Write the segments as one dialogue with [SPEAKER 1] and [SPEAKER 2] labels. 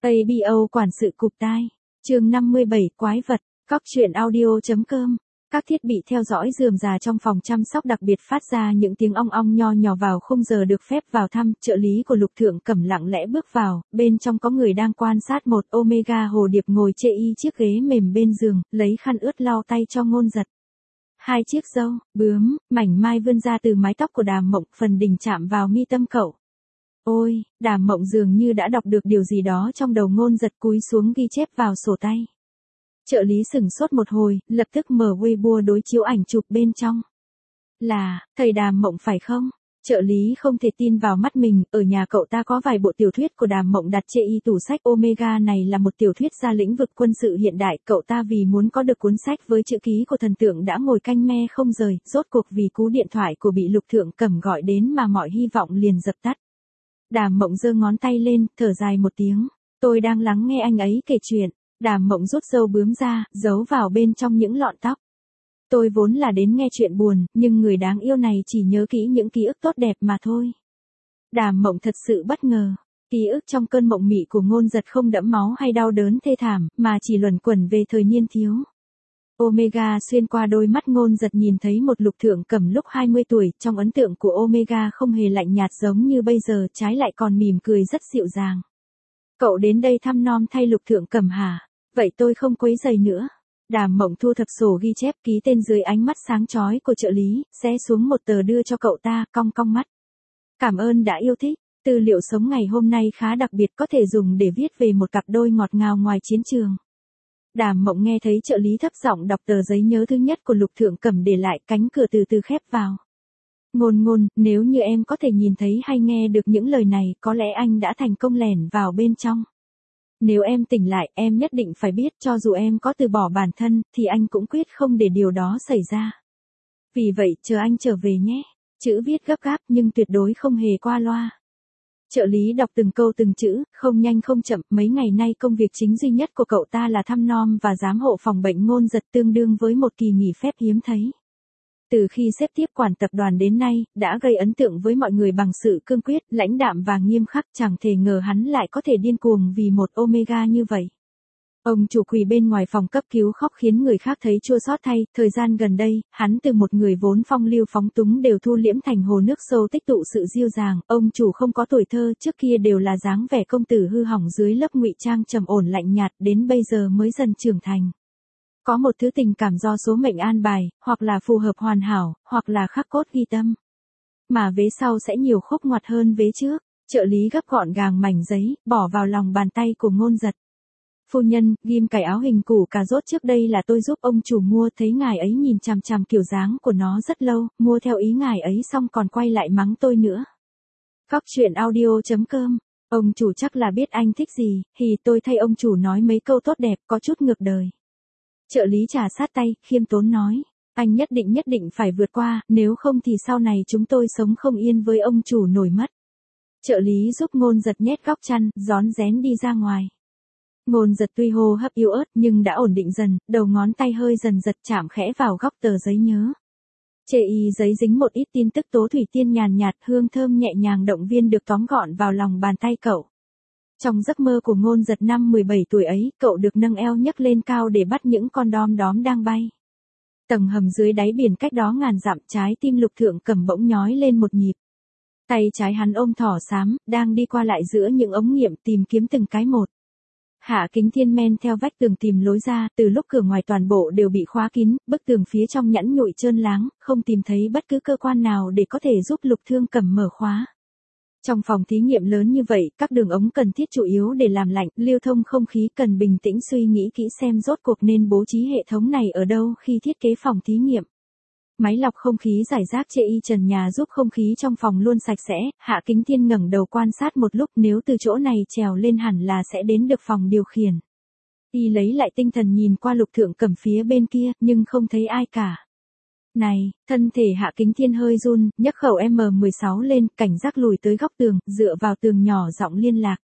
[SPEAKER 1] ABO quản sự cụp tai. Chương 57 quái vật. Cóc truyện audio.com. Các thiết bị theo dõi rườm rà trong phòng chăm sóc đặc biệt phát ra những tiếng ong ong nho nhỏ vào khung giờ được phép vào thăm. Trợ lý của Lục Thượng Cẩm lặng lẽ bước vào, bên trong có người đang quan sát một Omega hồ điệp ngồi chê y chiếc ghế mềm bên giường, lấy khăn ướt lau tay cho Ngôn Giật. Hai chiếc râu, bướm, mảnh mai vươn ra từ mái tóc của Đàm Mộng, phần đỉnh chạm vào mi tâm cậu. Ôi, Đàm Mộng dường như đã đọc được điều gì đó trong đầu Ngôn Giật, cúi xuống ghi chép vào sổ tay. Trợ lý sửng sốt một hồi, lập tức mở Weibo đối chiếu ảnh chụp bên trong. Là, thầy Đàm Mộng phải không? Trợ lý không thể tin vào mắt mình, ở nhà cậu ta có vài bộ tiểu thuyết của Đàm Mộng đặt chê y tủ sách. Omega này là một tiểu thuyết ra lĩnh vực quân sự hiện đại, cậu ta vì muốn có được cuốn sách với chữ ký của thần tượng đã ngồi canh me không rời, rốt cuộc vì cú điện thoại của bị Lục Thượng Cẩm gọi đến mà mọi hy vọng liền dập tắt. Đàm Mộng giơ ngón tay lên, thở dài một tiếng. Tôi đang lắng nghe anh ấy kể chuyện. Đàm Mộng rút râu bướm ra, giấu vào bên trong những lọn tóc. Tôi vốn là đến nghe chuyện buồn, nhưng người đáng yêu này chỉ nhớ kỹ những ký ức tốt đẹp mà thôi. Đàm Mộng thật sự bất ngờ. Ký ức trong cơn mộng mị của Ngôn Giật không đẫm máu hay đau đớn thê thảm, mà chỉ luẩn quẩn về thời niên thiếu. Omega xuyên qua đôi mắt Ngôn Giật nhìn thấy một Lục Thượng Cẩm lúc 20 tuổi, trong ấn tượng của Omega không hề lạnh nhạt giống như bây giờ, trái lại còn mỉm cười rất dịu dàng. Cậu đến đây thăm nom thay Lục Thượng Cẩm hả? Vậy tôi không quấy rầy nữa. Đàm Mộng thu thập sổ ghi chép, ký tên dưới ánh mắt sáng chói của trợ lý, xé xuống một tờ đưa cho cậu ta, cong cong mắt. Cảm ơn đã yêu thích. Tư liệu sống ngày hôm nay khá đặc biệt, có thể dùng để viết về một cặp đôi ngọt ngào ngoài chiến trường. Đàm Mộng nghe thấy trợ lý thấp giọng đọc tờ giấy nhớ thứ nhất của Lục Thượng Cẩm để lại, cánh cửa từ từ khép vào. Ngôn, nếu như em có thể nhìn thấy hay nghe được những lời này, có lẽ anh đã thành công lẻn vào bên trong. Nếu em tỉnh lại, em nhất định phải biết, cho dù em có từ bỏ bản thân, thì anh cũng quyết không để điều đó xảy ra. Vì vậy, chờ anh trở về nhé. Chữ viết gấp gáp nhưng tuyệt đối không hề qua loa. Trợ lý đọc từng câu từng chữ, không nhanh không chậm. Mấy ngày nay công việc chính duy nhất của cậu ta là thăm nom và giám hộ phòng bệnh Ngôn Giật, tương đương với một kỳ nghỉ phép hiếm thấy. Từ khi xếp tiếp quản tập đoàn đến nay, đã gây ấn tượng với mọi người bằng sự cương quyết, lãnh đạm và nghiêm khắc, chẳng thể ngờ hắn lại có thể điên cuồng vì một Omega như vậy. Ông chủ quỳ bên ngoài phòng cấp cứu khóc khiến người khác thấy chua xót thay, thời gian gần đây, hắn từ một người vốn phong lưu phóng túng đều thu liễm thành hồ nước sâu tích tụ sự dịu dàng. Ông chủ không có tuổi thơ, trước kia đều là dáng vẻ công tử hư hỏng dưới lớp ngụy trang trầm ổn lạnh nhạt, đến bây giờ mới dần trưởng thành. Có một thứ tình cảm do số mệnh an bài, hoặc là phù hợp hoàn hảo, hoặc là khắc cốt ghi tâm. Mà vế sau sẽ nhiều khúc ngoặt hơn vế trước. Trợ lý gấp gọn gàng mảnh giấy, bỏ vào lòng bàn tay của Ngôn Giật. Phu nhân, ghim cài áo hình củ cà rốt trước đây là tôi giúp ông chủ mua, thấy ngài ấy nhìn chằm chằm kiểu dáng của nó rất lâu, mua theo ý ngài ấy xong còn quay lại mắng tôi nữa. Cóc truyện audio.com. Ông chủ chắc là biết anh thích gì, thì tôi thay ông chủ nói mấy câu tốt đẹp, có chút ngược đời. Trợ lý trà sát tay, khiêm tốn nói. Anh nhất định phải vượt qua, nếu không thì sau này chúng tôi sống không yên với ông chủ nổi mất. Trợ lý giúp Ngôn Giật nhét góc chăn, rón rén đi ra ngoài. Ngôn Giật tuy hô hấp yếu ớt nhưng đã ổn định dần, đầu ngón tay hơi dần giật chạm khẽ vào góc tờ giấy nhớ. Chê y giấy dính một ít tin tức tố thủy tiên nhàn nhạt, hương thơm nhẹ nhàng động viên được tóm gọn vào lòng bàn tay cậu. Trong giấc mơ của Ngôn Giật năm 17 tuổi ấy, cậu được nâng eo nhấc lên cao để bắt những con đom đóm đang bay. Tầng hầm dưới đáy biển cách đó ngàn dặm, trái tim Lục Thượng Cẩm bỗng nhói lên một nhịp. Tay trái hắn ôm thỏ xám, đang đi qua lại giữa những ống nghiệm tìm kiếm từng cái một. Hạ Kính Thiên men theo vách tường tìm lối ra, từ lúc cửa ngoài toàn bộ đều bị khóa kín, bức tường phía trong nhẵn nhụi trơn láng, không tìm thấy bất cứ cơ quan nào để có thể giúp Lục Thượng Cẩm mở khóa. Trong phòng thí nghiệm lớn như vậy, các đường ống cần thiết chủ yếu để làm lạnh, lưu thông không khí, cần bình tĩnh suy nghĩ kỹ xem rốt cuộc nên bố trí hệ thống này ở đâu khi thiết kế phòng thí nghiệm. Máy lọc không khí rải rác chê y trần nhà giúp không khí trong phòng luôn sạch sẽ. Hạ Kính Thiên ngẩng đầu quan sát một lúc, nếu từ chỗ này trèo lên hẳn là sẽ đến được phòng điều khiển. Y lấy lại tinh thần nhìn qua Lục Thượng Cẩm phía bên kia, nhưng không thấy ai cả. Này, thân thể Hạ Kính Thiên hơi run, nhấc khẩu M16 lên, cảnh giác lùi tới góc tường, dựa vào tường nhỏ giọng liên lạc.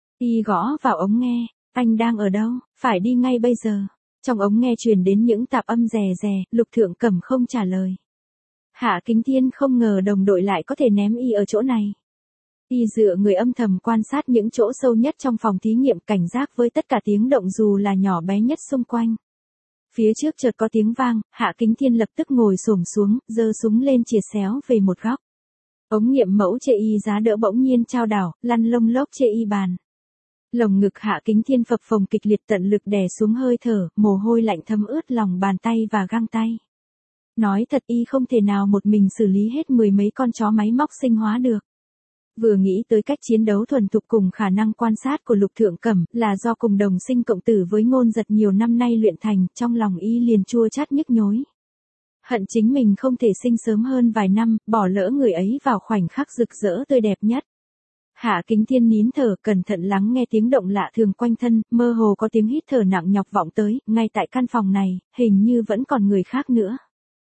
[SPEAKER 1] Y gõ vào ống nghe, anh đang ở đâu, phải đi ngay bây giờ. Trong ống nghe truyền đến những tạp âm rè rè, Lục Thượng Cẩm không trả lời. Hạ Kính Thiên không ngờ đồng đội lại có thể ném y ở chỗ này. Y dựa người âm thầm quan sát những chỗ sâu nhất trong phòng thí nghiệm, cảnh giác với tất cả tiếng động dù là nhỏ bé nhất xung quanh. Phía trước chợt có tiếng vang, Hạ Kính Thiên lập tức ngồi xổm xuống, giơ súng lên chìa xéo về một góc. Ống nghiệm mẫu chê y giá đỡ bỗng nhiên chao đảo, lăn lông lốc chê y bàn. Lồng ngực Hạ Kính Thiên phập phồng kịch liệt, tận lực đè xuống hơi thở, mồ hôi lạnh thấm ướt lòng bàn tay và găng tay. Nói thật, y không thể nào một mình xử lý hết 10 mấy con chó máy móc sinh hóa được. Vừa nghĩ tới cách chiến đấu thuần thục cùng khả năng quan sát của Lục Thượng Cẩm, là do cùng đồng sinh cộng tử với Ngôn Giật nhiều năm nay luyện thành, trong lòng y liền chua chát nhức nhối. Hận chính mình không thể sinh sớm hơn vài năm, bỏ lỡ người ấy vào khoảnh khắc rực rỡ tươi đẹp nhất. Hạ Kính Thiên nín thở, cẩn thận lắng nghe tiếng động lạ thường quanh thân, mơ hồ có tiếng hít thở nặng nhọc vọng tới, ngay tại căn phòng này, hình như vẫn còn người khác nữa.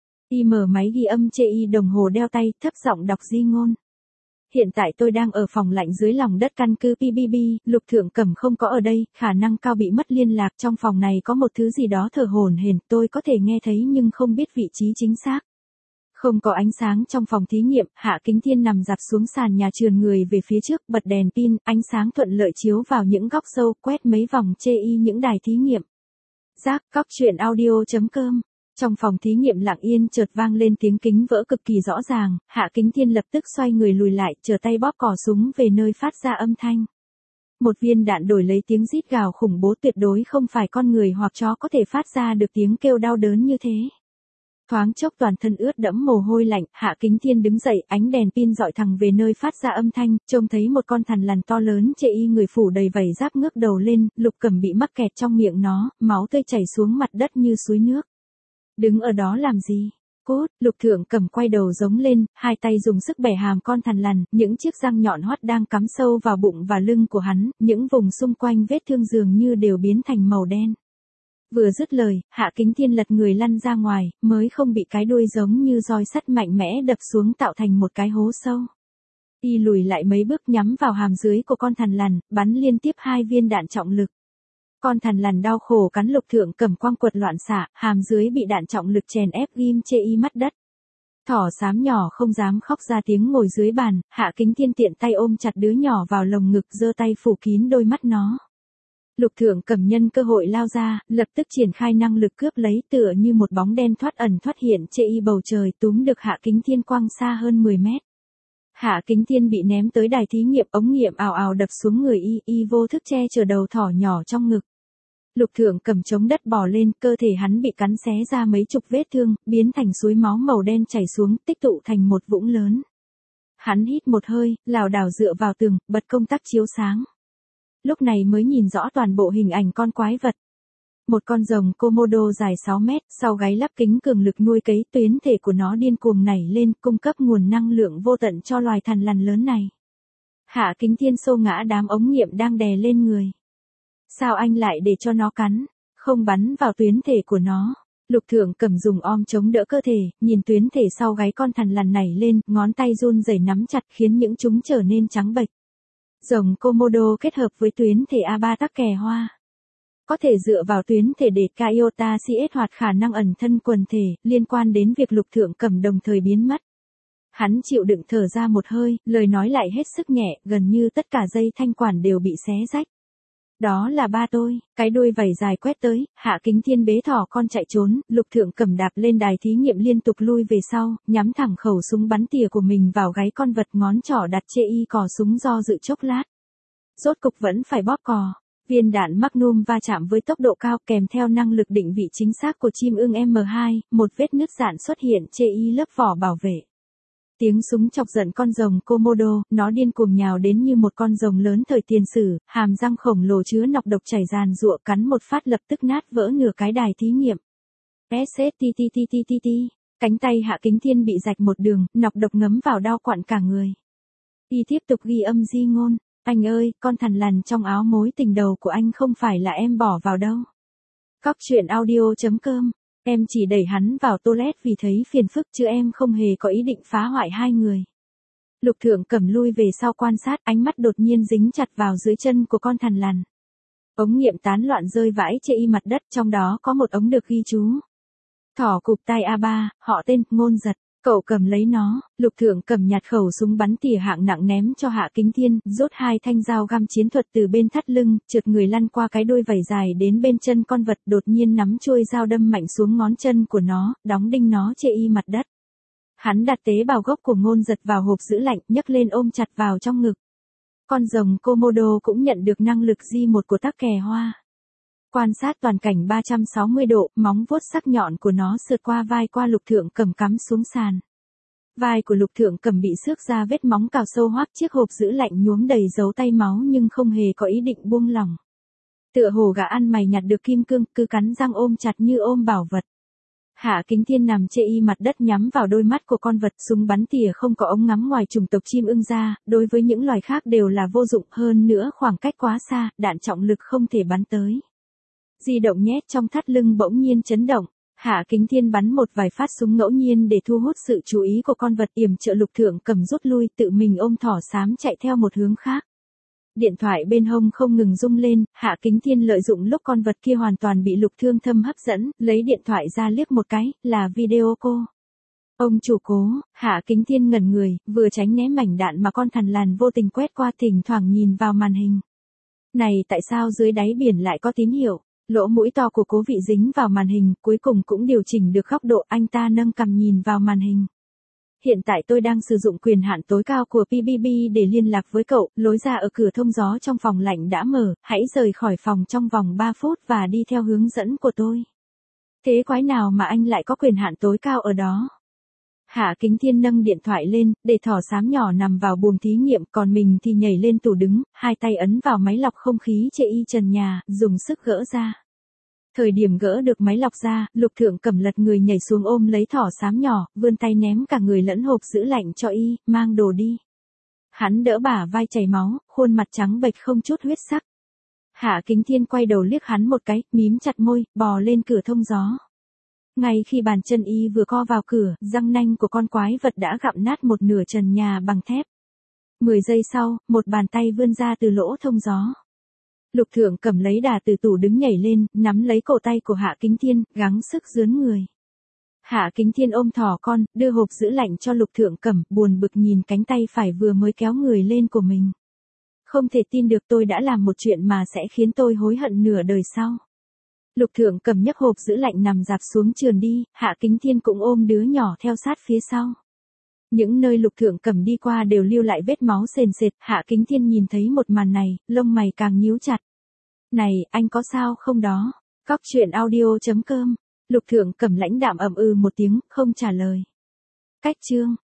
[SPEAKER 1] Y mở máy ghi âm chê y đồng hồ đeo tay, thấp giọng đọc di ngôn. Hiện tại tôi đang ở phòng lạnh dưới lòng đất căn cứ PBB, Lục Thượng Cẩm không có ở đây, khả năng cao bị mất liên lạc, trong phòng này có một thứ gì đó thở hổn hển, tôi có thể nghe thấy nhưng không biết vị trí chính xác. Không có ánh sáng trong phòng thí nghiệm, Hạ Kính Thiên nằm dạp xuống sàn nhà, trườn người về phía trước, bật đèn pin, ánh sáng thuận lợi chiếu vào những góc sâu, quét mấy vòng chê y những đài thí nghiệm. Giác, cóc truyện audio.com. Trong phòng thí nghiệm lặng yên chợt vang lên tiếng kính vỡ cực kỳ rõ ràng, Hạ Kính Thiên lập tức xoay người lùi lại, trở tay bóp cò súng về nơi phát ra âm thanh. Một viên đạn đổi lấy tiếng rít gào khủng bố, tuyệt đối không phải con người hoặc chó có thể phát ra được tiếng kêu đau đớn như thế. Thoáng chốc toàn thân ướt đẫm mồ hôi lạnh, Hạ Kính Thiên đứng dậy, ánh đèn pin dọi thẳng về nơi phát ra âm thanh, trông thấy một con thằn lằn to lớn chê y người phủ đầy vảy giáp ngước đầu lên, Lục Cẩm bị mắc kẹt trong miệng nó, máu tươi chảy xuống mặt đất như suối nước. Đứng ở đó làm gì? Cút, Lục Thượng Cẩm quay đầu giống lên, hai tay dùng sức bẻ hàm con thằn lằn, những chiếc răng nhọn hoắt đang cắm sâu vào bụng và lưng của hắn, những vùng xung quanh vết thương dường như đều biến thành màu đen. Vừa dứt lời, Hạ Kính Thiên lật người lăn ra ngoài, mới không bị cái đuôi giống như roi sắt mạnh mẽ đập xuống tạo thành một cái hố sâu. Y lùi lại mấy bước nhắm vào hàm dưới của con thằn lằn, bắn liên tiếp 2 viên đạn trọng lực. Con thằn lằn đau khổ cắn Lục Thượng Cẩm quang quật loạn xạ, hàm dưới bị đạn trọng lực chèn ép ghim chê y mắt đất. Thỏ xám nhỏ không dám khóc ra tiếng ngồi dưới bàn, Hạ Kính Thiên tiện tay ôm chặt đứa nhỏ vào lồng ngực, giơ tay phủ kín đôi mắt nó. Lục Thượng Cẩm nhân cơ hội lao ra, lập tức triển khai năng lực cướp lấy, tựa như một bóng đen thoát ẩn thoát hiện chê y bầu trời, túm được Hạ Kính Thiên quăng xa hơn 10 mét. Hạ Kính Thiên bị ném tới đài thí nghiệm, ống nghiệm ào ào đập xuống người y vô thức che chở đầu thỏ nhỏ trong ngực. Lục Thượng Cẩm chống đất bò lên, cơ thể hắn bị cắn xé ra mấy chục vết thương, biến thành suối máu màu đen chảy xuống, tích tụ thành một vũng lớn. Hắn hít một hơi, lảo đảo dựa vào tường, bật công tắc chiếu sáng. Lúc này mới nhìn rõ toàn bộ hình ảnh con quái vật. Một con rồng Komodo dài 6 mét, sau gáy lắp kính cường lực nuôi cấy, tuyến thể của nó điên cuồng nảy lên, cung cấp nguồn năng lượng vô tận cho loài thằn lằn lớn này. Hạ Kính Thiên xô ngã đám ống nghiệm đang đè lên người. Sao anh lại để cho nó cắn, không bắn vào tuyến thể của nó? Lục Thượng Cẩm dùng om chống đỡ cơ thể, nhìn tuyến thể sau gáy con thằn lằn nảy lên, ngón tay run rẩy nắm chặt khiến những chúng trở nên trắng bệch. Rồng Komodo kết hợp với tuyến thể A3 tắc kè hoa. Có thể dựa vào tuyến thể để Iota CS hoạt khả năng ẩn thân quần thể, liên quan đến việc Lục Thượng Cẩm đồng thời biến mất. Hắn chịu đựng thở ra một hơi, lời nói lại hết sức nhẹ, gần như tất cả dây thanh quản đều bị xé rách. Đó là ba tôi, cái đuôi vảy dài quét tới, Hạ Kính Thiên bế thỏ con chạy trốn, Lục Thượng Cẩm đạp lên đài thí nghiệm liên tục lui về sau, nhắm thẳng khẩu súng bắn tỉa của mình vào gáy con vật, ngón trỏ đặt chê y cò súng do dự chốc lát. Rốt cục vẫn phải bóp cò. Viên đạn Magnum va chạm với tốc độ cao kèm theo năng lực định vị chính xác của chim ưng M2, một vết nứt dạn xuất hiện chê y lớp vỏ bảo vệ. Tiếng súng chọc giận con rồng Komodo, nó điên cuồng nhào đến như một con rồng lớn thời tiền sử, hàm răng khổng lồ chứa nọc độc chảy ràn rụa, cắn một phát lập tức nát vỡ nửa cái đài thí nghiệm. SSTTTTTT, cánh tay Hạ Kính Thiên bị rạch một đường, nọc độc ngấm vào đau quặn cả người. Y tiếp tục ghi âm di ngôn. Anh ơi, con thằn lằn trong áo mối tình đầu của anh không phải là em bỏ vào đâu. Cóc truyện audio.com. Em chỉ đẩy hắn vào toilet vì thấy phiền phức chứ em không hề có ý định phá hoại hai người. Lục Thượng Cẩm lui về sau quan sát, ánh mắt đột nhiên dính chặt vào dưới chân của con thằn lằn. Ống nghiệm tán loạn rơi vãi chê y mặt đất, trong đó có một ống được ghi chú. Thỏ cụp tai A3, họ tên, Ngôn Giật. Cậu cầm lấy nó, Lục Thượng cầm nhặt khẩu súng bắn tỉa hạng nặng ném cho Hạ Kính Thiên, rút 2 thanh dao găm chiến thuật từ bên thắt lưng, trượt người lăn qua cái đuôi vảy dài đến bên chân con vật, đột nhiên nắm chuôi dao đâm mạnh xuống ngón chân của nó, đóng đinh nó chê y mặt đất. Hắn đặt tế bào gốc của Ngôn Giật vào hộp giữ lạnh, nhấc lên ôm chặt vào trong ngực. Con rồng Komodo cũng nhận được năng lực G1 của tắc kè hoa. Quan sát toàn cảnh 360 độ, móng vuốt sắc nhọn của nó sượt qua vai qua Lục Thượng cầm cắm xuống sàn. Vai của Lục Thượng cầm bị xước ra vết móng cào sâu hoắt, chiếc hộp giữ lạnh nhuốm đầy dấu tay máu nhưng không hề có ý định buông lỏng. Tựa hồ gã ăn mày nhặt được kim cương, cứ cắn răng ôm chặt như ôm bảo vật. Hạ Kính Thiên nằm chê y mặt đất nhắm vào đôi mắt của con vật, súng bắn tỉa không có ống ngắm ngoài chủng tộc chim ưng ra, đối với những loài khác đều là vô dụng, hơn nữa khoảng cách quá xa, đạn trọng lực không thể bắn tới. Di động nhét trong thắt lưng bỗng nhiên chấn động, Hạ Kính Thiên bắn một vài phát súng ngẫu nhiên để thu hút sự chú ý của con vật, yểm trợ Lục Thượng cầm rút lui, tự mình ôm thỏ xám chạy theo một hướng khác. Điện thoại bên hông không ngừng rung lên, Hạ Kính Thiên lợi dụng lúc con vật kia hoàn toàn bị Lục Thương Thâm hấp dẫn, lấy điện thoại ra liếc một cái, là video cô. Ông chủ Cố, Hạ Kính Thiên ngẩn người, vừa tránh né mảnh đạn mà con thằn lằn vô tình quét qua, thỉnh thoảng nhìn vào màn hình. Này, tại sao dưới đáy biển lại có tín hiệu? Lỗ mũi to của Cố Vị dính vào màn hình, cuối cùng cũng điều chỉnh được góc độ, anh ta nâng cằm nhìn vào màn hình. Hiện tại tôi đang sử dụng quyền hạn tối cao của PBB để liên lạc với cậu, lối ra ở cửa thông gió trong phòng lạnh đã mở, hãy rời khỏi phòng trong vòng 3 phút và đi theo hướng dẫn của tôi. Thế quái nào mà anh lại có quyền hạn tối cao ở đó? Hạ Kính Thiên nâng điện thoại lên, để thỏ xám nhỏ nằm vào buồng thí nghiệm, còn mình thì nhảy lên tủ đứng, hai tay ấn vào máy lọc không khí chê y trần nhà, dùng sức gỡ ra. Thời điểm gỡ được máy lọc ra, Lục Thượng cầm lật người nhảy xuống ôm lấy thỏ xám nhỏ, vươn tay ném cả người lẫn hộp giữ lạnh cho y, mang đồ đi. Hắn đỡ bả vai chảy máu, khuôn mặt trắng bệch không chút huyết sắc. Hạ Kính Thiên quay đầu liếc hắn một cái, mím chặt môi, bò lên cửa thông gió. Ngay khi bàn chân y vừa co vào cửa, răng nanh của con quái vật đã gặm nát một nửa trần nhà bằng thép. 10 giây sau, một bàn tay vươn ra từ lỗ thông gió. Lục Thượng cầm lấy đà từ tủ đứng nhảy lên, nắm lấy cổ tay của Hạ Kính Thiên, gắng sức dướn người. Hạ Kính Thiên ôm thỏ con, đưa hộp giữ lạnh cho Lục Thượng cầm, buồn bực nhìn cánh tay phải vừa mới kéo người lên của mình. Không thể tin được tôi đã làm một chuyện mà sẽ khiến tôi hối hận nửa đời sau. Lục Thượng cầm nhấc hộp giữ lạnh nằm dạp xuống trườn đi, Hạ Kính Thiên cũng ôm đứa nhỏ theo sát phía sau. Những nơi Lục Thượng cầm đi qua đều lưu lại vết máu sền sệt, Hạ Kính Thiên nhìn thấy một màn này, lông mày càng nhíu chặt. Này, anh có sao không đó? Cóc truyện audio.com. Lục Thượng cầm lãnh đạm ậm ừ một tiếng, không trả lời. Cách chương.